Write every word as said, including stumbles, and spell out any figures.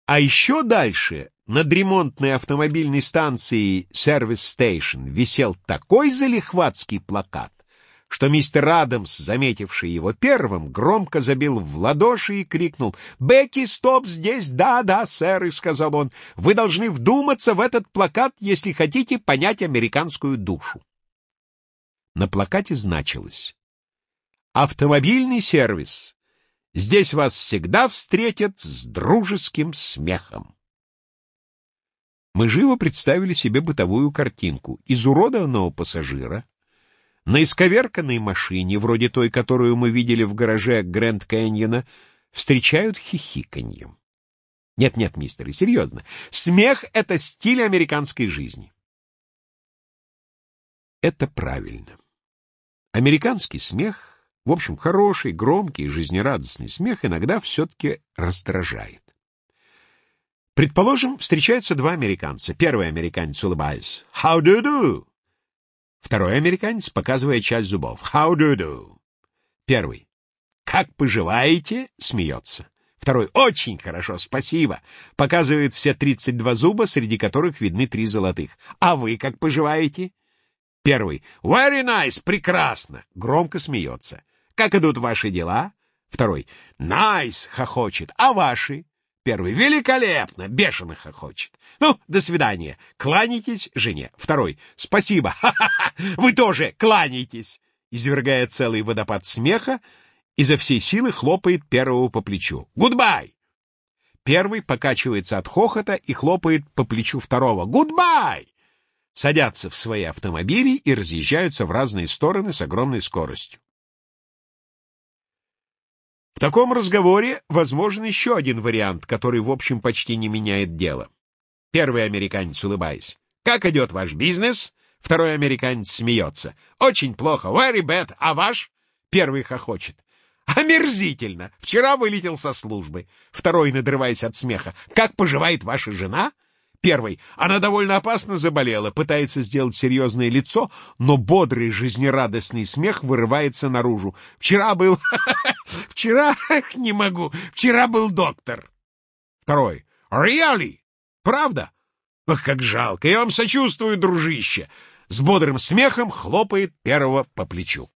А еще дальше, над ремонтной автомобильной станцией Service Station, висел такой залихватский плакат, что мистер Адамс, заметивший его первым, громко забил в ладоши и крикнул: «Бекки, стоп здесь! Да, да, сэр!» И сказал он: «Вы должны вдуматься в этот плакат, если хотите понять американскую душу». На плакате значилось: «Автомобильный сервис. Здесь вас всегда встретят с дружеским смехом». Мы живо представили себе бытовую картинку: изуродованного пассажира на исковерканной машине, вроде той, которую мы видели в гараже Грэнд Кэньона, встречают хихиканьем. Нет-нет, мистер, и серьезно. Смех — это стиль американской жизни. Это правильно. Американский смех, в общем, хороший, громкий, жизнерадостный смех, иногда все-таки раздражает. Предположим, встречаются два американца. Первый американец, улыбаясь: «How do you do?» Второй американец, показывая часть зубов: «How do you do?» Первый: «Как поживаете?» — смеется. Второй: «Очень хорошо, спасибо», показывает все тридцать два зуба, среди которых видны три золотых. «А вы как поживаете?» Первый: «Very nice, прекрасно», громко смеется. «Как идут ваши дела?» Второй: «Nice», хохочет. «А ваши?» Первый: «Великолепно», бешено хохочет. «Ну, до свидания. Кланяйтесь жене». Второй: «Спасибо». «Ха-ха-ха! Вы тоже кланяйтесь», извергая целый водопад смеха, изо всей силы хлопает первого по плечу. «Гудбай!» Первый покачивается от хохота и хлопает по плечу второго. «Гудбай!» Садятся в свои автомобили и разъезжаются в разные стороны с огромной скоростью. В таком разговоре возможен еще один вариант, который, в общем, почти не меняет дело. Первый американец, улыбаясь: «Как идет ваш бизнес?» Второй американец смеется: «Очень плохо, very bad, а ваш?» Первый хохочет: «Омерзительно! Вчера вылетел со службы». Второй, надрываясь от смеха: «Как поживает ваша жена?» Первый: «Она довольно опасно заболела», пытается сделать серьезное лицо, но бодрый, жизнерадостный смех вырывается наружу. «Вчера был... Вчера... Не могу. Вчера был доктор». Второй: «Really? Правда? Ах, как жалко. Я вам сочувствую, дружище». С бодрым смехом хлопает первого по плечу.